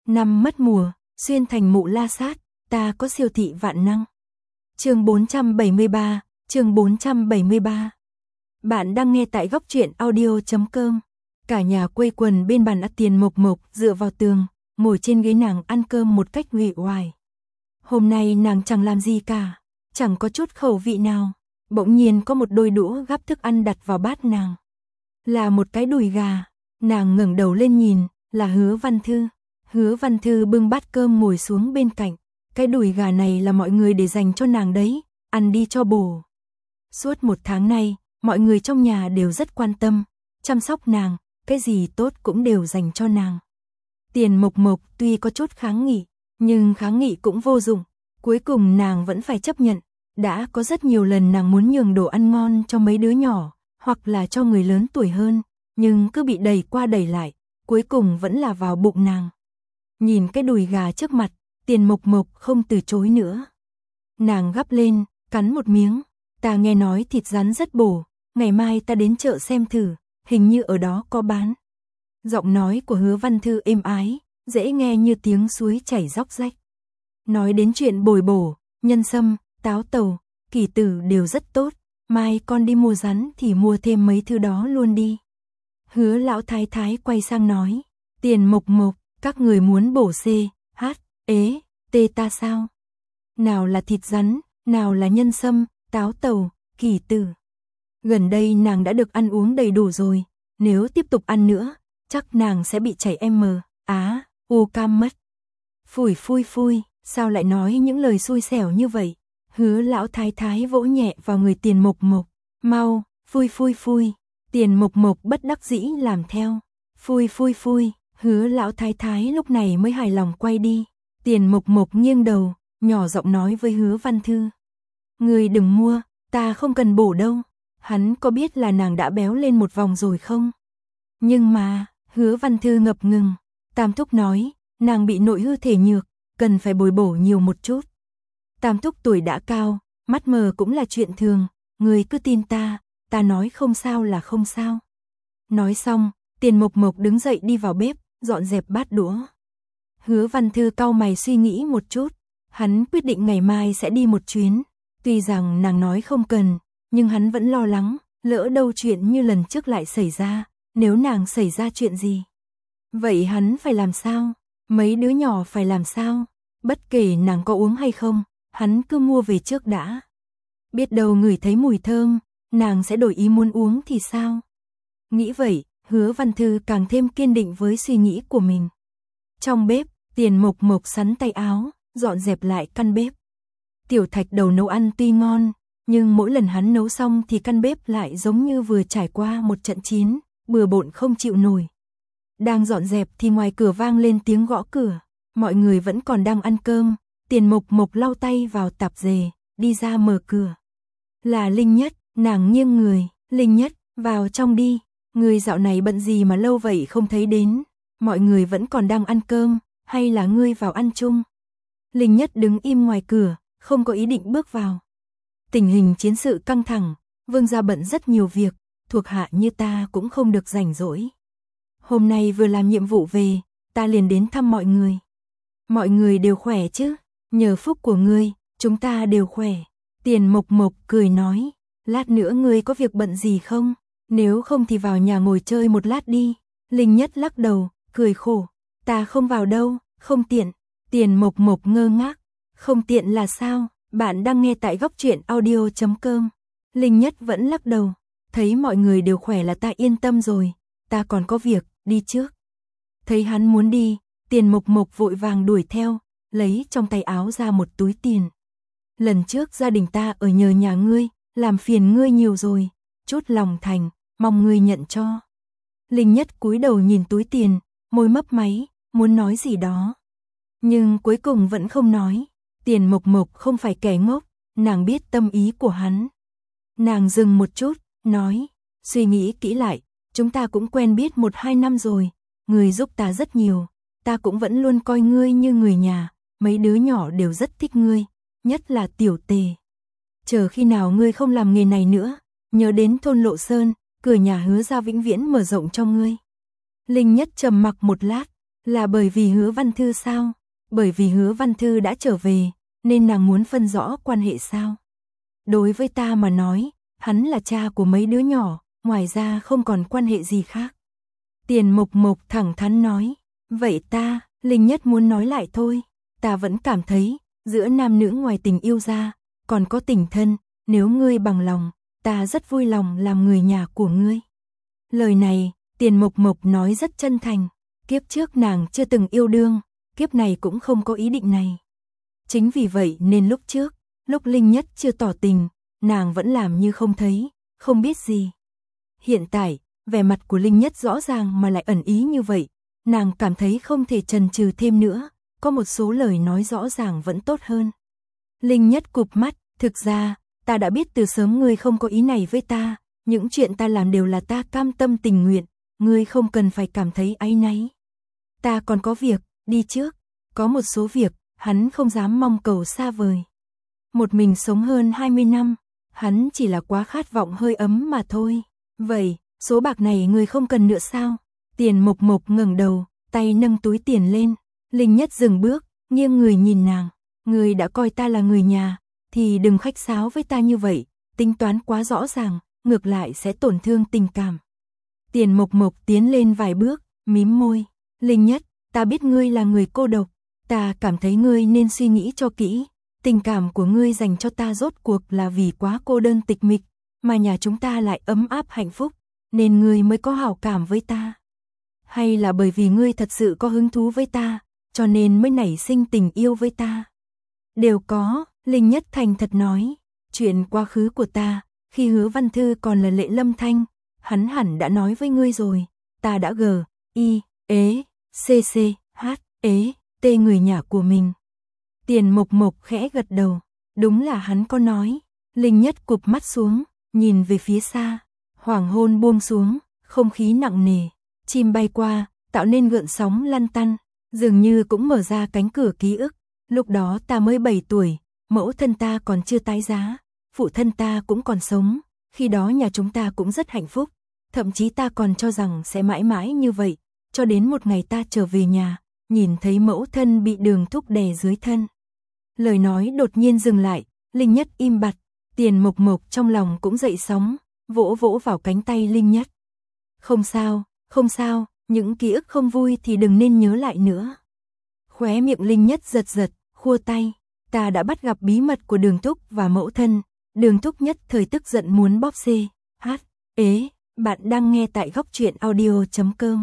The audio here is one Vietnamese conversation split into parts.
Năm mất mùa, xuyên thành mụ la sát, ta có siêu thị vạn năng. Chương 473, chương 473. Bạn đang nghe tại góc truyện audio.com. Cả nhà quây quần bên bàn ăn Tiền Mộc Mộc dựa vào tường, ngồi trên ghế nàng ăn cơm một cách uể oải. Hôm nay nàng chẳng làm gì cả, chẳng có chút khẩu vị nào. Bỗng nhiên có một đôi đũa gắp thức ăn đặt vào bát nàng. Là một cái đùi gà. Nàng ngẩng đầu lên nhìn, là Hứa Văn Thư. Hứa Văn Thư bưng bát cơm ngồi xuống bên cạnh. Cái đùi gà này là mọi người để dành cho nàng đấy, ăn đi cho bổ. Suốt một tháng nay, mọi người trong nhà đều rất quan tâm, chăm sóc nàng, cái gì tốt cũng đều dành cho nàng. Tiền Mộc Mộc tuy có chút kháng nghị, nhưng kháng nghị cũng vô dụng. Cuối cùng nàng vẫn phải chấp nhận. Đã có rất nhiều lần nàng muốn nhường đồ ăn ngon cho mấy đứa nhỏ, hoặc là cho người lớn tuổi hơn, nhưng cứ bị đẩy qua đẩy lại, cuối cùng vẫn là vào bụng nàng. Nhìn cái đùi gà trước mặt, Tiền Mộc Mộc không từ chối nữa. Nàng gắp lên, cắn một miếng. Ta nghe nói thịt rắn rất bổ, ngày mai ta đến chợ xem thử, hình như ở đó có bán. Giọng nói của Hứa Văn Thư êm ái, dễ nghe như tiếng suối chảy róc rách. Nói đến chuyện bồi bổ, nhân sâm, táo tàu, kỳ tử đều rất tốt, mai con đi mua rắn thì mua thêm mấy thứ đó luôn đi. Hứa lão thái thái quay sang nói, Tiền Mộc Mộc, các người muốn bổ C, H, ế, T ta sao? Nào là thịt rắn, nào là nhân sâm, táo tàu, kỳ tử. Gần đây nàng đã được ăn uống đầy đủ rồi, nếu tiếp tục ăn nữa, chắc nàng sẽ bị chảy u cam mất. Phủi phui phui, sao lại nói những lời xui xẻo như vậy? Hứa lão thái thái vỗ nhẹ vào người Tiền Mộc Mộc. Mau, phui phui phui. Tiền Mộc Mộc bất đắc dĩ làm theo. Phui phui phui. Hứa lão thái thái lúc này mới hài lòng quay đi. Tiền Mộc Mộc nghiêng đầu, nhỏ giọng nói với Hứa Văn Thư. Người đừng mua, ta không cần bổ đâu. Hắn có biết là nàng đã béo lên một vòng rồi không? Nhưng mà, Hứa Văn Thư ngập ngừng. Tam thúc nói, nàng bị nội hư thể nhược, cần phải bồi bổ nhiều một chút. Tam thúc tuổi đã cao, mắt mờ cũng là chuyện thường, người cứ tin ta nói không sao là không sao. Nói xong, Tiền Mộc Mộc đứng dậy đi vào bếp, dọn dẹp bát đũa. Hứa Văn Thư cau mày suy nghĩ một chút, hắn quyết định ngày mai sẽ đi một chuyến. Tuy rằng nàng nói không cần, nhưng hắn vẫn lo lắng, lỡ đâu chuyện như lần trước lại xảy ra, nếu nàng xảy ra chuyện gì. Vậy hắn phải làm sao? Mấy đứa nhỏ phải làm sao? Bất kể nàng có uống hay không, hắn cứ mua về trước đã. Biết đâu ngửi thấy mùi thơm, nàng sẽ đổi ý muốn uống thì sao? Nghĩ vậy, Hứa Văn Thư càng thêm kiên định với suy nghĩ của mình. Trong bếp, Tiền Mộc Mộc sắn tay áo, dọn dẹp lại căn bếp. Tiểu Thạch Đầu nấu ăn tuy ngon, nhưng mỗi lần hắn nấu xong thì căn bếp lại giống như vừa trải qua một trận chiến, bừa bộn không chịu nổi. Đang dọn dẹp thì ngoài cửa vang lên tiếng gõ cửa, mọi người vẫn còn đang ăn cơm. Tiền Mộc Mộc lau tay vào tạp dề, đi ra mở cửa. Là Linh Nhất, nàng nghiêng người, Linh Nhất, vào trong đi, ngươi dạo này bận gì mà lâu vậy không thấy đến, mọi người vẫn còn đang ăn cơm, hay là ngươi vào ăn chung? Linh Nhất đứng im ngoài cửa, không có ý định bước vào. Tình hình chiến sự căng thẳng, vương gia bận rất nhiều việc, thuộc hạ như ta cũng không được rảnh rỗi. Hôm nay vừa làm nhiệm vụ về, ta liền đến thăm mọi người. Mọi người đều khỏe chứ? Nhờ phúc của ngươi, chúng ta đều khỏe. Tiền Mộc Mộc cười nói, lát nữa ngươi có việc bận gì không? Nếu không thì vào nhà ngồi chơi một lát đi. Linh Nhất lắc đầu, cười khổ, ta không vào đâu, không tiện. Tiền Mộc Mộc ngơ ngác, không tiện là sao? Bạn đang nghe tại góc truyện audio.com. Linh Nhất vẫn lắc đầu, thấy mọi người đều khỏe là ta yên tâm rồi, ta còn có việc, đi trước. Thấy hắn muốn đi, Tiền Mộc Mộc vội vàng đuổi theo, lấy trong tay áo ra một túi tiền. Lần trước gia đình ta ở nhờ nhà ngươi, làm phiền ngươi nhiều rồi, chút lòng thành, mong ngươi nhận cho. Linh Nhất cúi đầu nhìn túi tiền, môi mấp máy, muốn nói gì đó. Nhưng cuối cùng vẫn không nói. Tiền Mộc Mộc không phải kẻ ngốc, nàng biết tâm ý của hắn. Nàng dừng một chút, nói, suy nghĩ kỹ lại, chúng ta cũng quen biết 1-2 năm rồi, ngươi giúp ta rất nhiều, ta cũng vẫn luôn coi ngươi như người nhà, mấy đứa nhỏ đều rất thích ngươi, nhất là Tiểu Tề. Chờ khi nào ngươi không làm nghề này nữa, nhớ đến thôn Lộ Sơn, cửa nhà Hứa gia vĩnh viễn mở rộng cho ngươi. Linh Nhất trầm mặc một lát, Là bởi vì Hứa Văn Thư sao? Bởi vì Hứa Văn Thư đã trở về, nên nàng muốn phân rõ quan hệ sao? Đối với ta mà nói, hắn là cha của mấy đứa nhỏ, ngoài ra không còn quan hệ gì khác. Tiền Mộc Mộc thẳng thắn nói, vậy ta, Linh Nhất muốn nói lại thôi, ta vẫn cảm thấy, giữa nam nữ ngoài tình yêu ra, còn có tình thân, nếu ngươi bằng lòng, ta rất vui lòng làm người nhà của ngươi. Lời này, Tiền Mộc Mộc nói rất chân thành, kiếp trước nàng chưa từng yêu đương, kiếp này cũng không có ý định này. Chính vì vậy nên lúc trước, lúc Linh Nhất chưa tỏ tình, nàng vẫn làm như không thấy, không biết gì. Hiện tại, vẻ mặt của Linh Nhất rõ ràng mà lại ẩn ý như vậy, nàng cảm thấy không thể chần chừ thêm nữa, có một số lời nói rõ ràng vẫn tốt hơn. Linh Nhất cụp mắt, thực ra, ta đã biết từ sớm ngươi không có ý này với ta, những chuyện ta làm đều là ta cam tâm tình nguyện, ngươi không cần phải cảm thấy áy náy. Ta còn có việc, đi trước, có một số việc, hắn không dám mong cầu xa vời. Một mình sống hơn 20 năm, hắn chỉ là quá khát vọng hơi ấm mà thôi. Vậy, số bạc này ngươi không cần nữa sao? Tiền Mộc Mộc ngẩng đầu, tay nâng túi tiền lên. Linh Nhất dừng bước, nghiêng người nhìn nàng. Ngươi đã coi ta là người nhà, thì đừng khách sáo với ta như vậy, tính toán quá rõ ràng, ngược lại sẽ tổn thương tình cảm. Tiền Mộc Mộc tiến lên vài bước, mím môi. Linh Nhất, ta biết ngươi là người cô độc, ta cảm thấy ngươi nên suy nghĩ cho kỹ. Tình cảm của ngươi dành cho ta rốt cuộc là vì quá cô đơn tịch mịch, mà nhà chúng ta lại ấm áp hạnh phúc, nên ngươi mới có hảo cảm với ta. Hay là bởi vì ngươi thật sự có hứng thú với ta, cho nên mới nảy sinh tình yêu với ta? Đều có, Linh Nhất thành thật nói, chuyện quá khứ của ta, khi Hứa Văn Thư còn là Lệ Lâm Thanh, hắn hẳn đã nói với ngươi rồi, ta đã T người nhà của mình. Tiền Mộc Mộc khẽ gật đầu, đúng là hắn có nói. Linh Nhất cụp mắt xuống, nhìn về phía xa, hoàng hôn buông xuống, không khí nặng nề, chim bay qua, tạo nên gợn sóng lăn tăn, dường như cũng mở ra cánh cửa ký ức. Lúc đó ta mới 7 tuổi, mẫu thân ta còn chưa tái giá, phụ thân ta cũng còn sống, khi đó nhà chúng ta cũng rất hạnh phúc, thậm chí ta còn cho rằng sẽ mãi mãi như vậy, cho đến một ngày ta trở về nhà, nhìn thấy mẫu thân bị Đường Thúc đè dưới thân. Lời nói đột nhiên dừng lại, Linh Nhất im bặt, Tiền Mộc Mộc trong lòng cũng dậy sóng, vỗ vỗ vào cánh tay Linh Nhất. Không sao, những ký ức không vui thì đừng nên nhớ lại nữa. Khóe miệng Linh Nhất giật giật, khua tay, ta đã bắt gặp bí mật của Đường Thúc và mẫu thân. Đường Thúc nhất thời tức giận muốn bóp bạn đang nghe tại Góc Truyện Audio.com.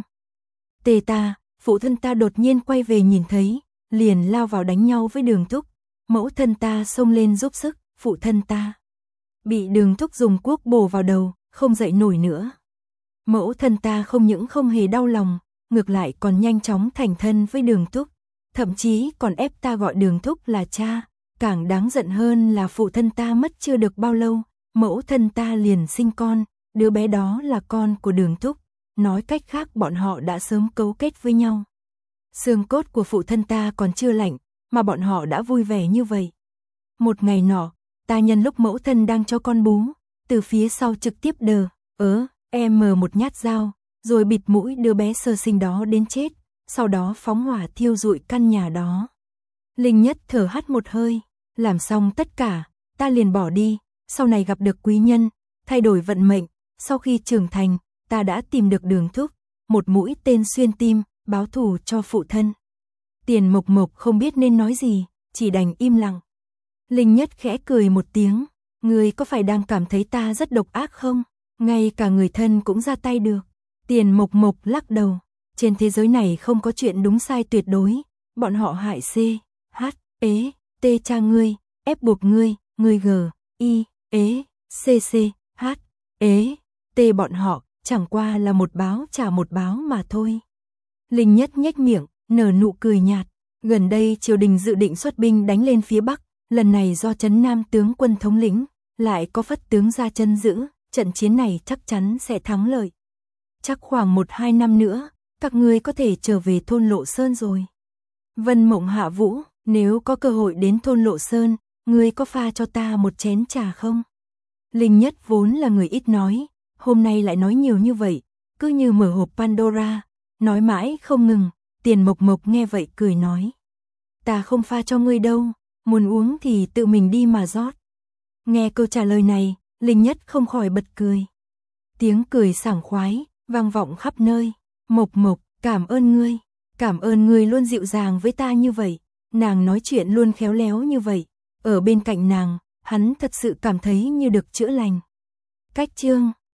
Phụ thân ta đột nhiên quay về nhìn thấy, liền lao vào đánh nhau với Đường Thúc. Mẫu thân ta xông lên giúp sức, phụ thân ta bị Đường Thúc dùng cuốc bổ vào đầu, không dậy nổi nữa. Mẫu thân ta không những không hề đau lòng, ngược lại còn nhanh chóng thành thân với Đường Thúc, thậm chí còn ép ta gọi Đường Thúc là cha. Càng đáng giận hơn là phụ thân ta mất chưa được bao lâu, mẫu thân ta liền sinh con, đứa bé đó là con của Đường Thúc. Nói cách khác bọn họ đã sớm cấu kết với nhau. Xương cốt của phụ thân ta còn chưa lạnh, mà bọn họ đã vui vẻ như vậy. Một ngày nọ, ta nhân lúc mẫu thân đang cho con bú, từ phía sau trực tiếp một nhát dao, rồi bịt mũi đứa bé sơ sinh đó đến chết, sau đó phóng hỏa thiêu rụi căn nhà đó. Linh Nhất thở hắt một hơi, làm xong tất cả, ta liền bỏ đi, sau này gặp được quý nhân, thay đổi vận mệnh, sau khi trưởng thành, ta đã tìm được Đường Thúc, một mũi tên xuyên tim, báo thù cho phụ thân. Tiền Mộc Mộc không biết nên nói gì, chỉ đành im lặng. Linh Nhất khẽ cười một tiếng, ngươi có phải đang cảm thấy ta rất độc ác không? Ngay cả người thân cũng ra tay được. Tiền Mộc Mộc lắc đầu, trên thế giới này không có chuyện đúng sai tuyệt đối, bọn họ hại cha ngươi, ép buộc ngươi bọn họ, chẳng qua là một báo trả một báo mà thôi. Linh Nhất nhếch miệng, nở nụ cười nhạt, gần đây triều đình dự định xuất binh đánh lên phía Bắc, lần này do Trấn Nam tướng quân thống lĩnh, lại có Phất tướng ra chân giữ, trận chiến này chắc chắn sẽ thắng lợi. Chắc khoảng 1-2 năm nữa, các ngươi có thể trở về thôn Lộ Sơn rồi. Vân Mộng hạ vũ, nếu có cơ hội đến thôn Lộ Sơn, ngươi có pha cho ta một chén trà không? Linh Nhất vốn là người ít nói, hôm nay lại nói nhiều như vậy, cứ như mở hộp Pandora, nói mãi không ngừng. Tiền Mộc Mộc nghe vậy cười nói. Ta không pha cho ngươi đâu, muốn uống thì tự mình đi mà rót. Nghe câu trả lời này, Linh Nhất không khỏi bật cười. Tiếng cười sảng khoái, vang vọng khắp nơi. Mộc Mộc, cảm ơn ngươi luôn dịu dàng với ta như vậy, nàng nói chuyện luôn khéo léo như vậy. Ở bên cạnh nàng, hắn thật sự cảm thấy như được chữa lành. Cách chương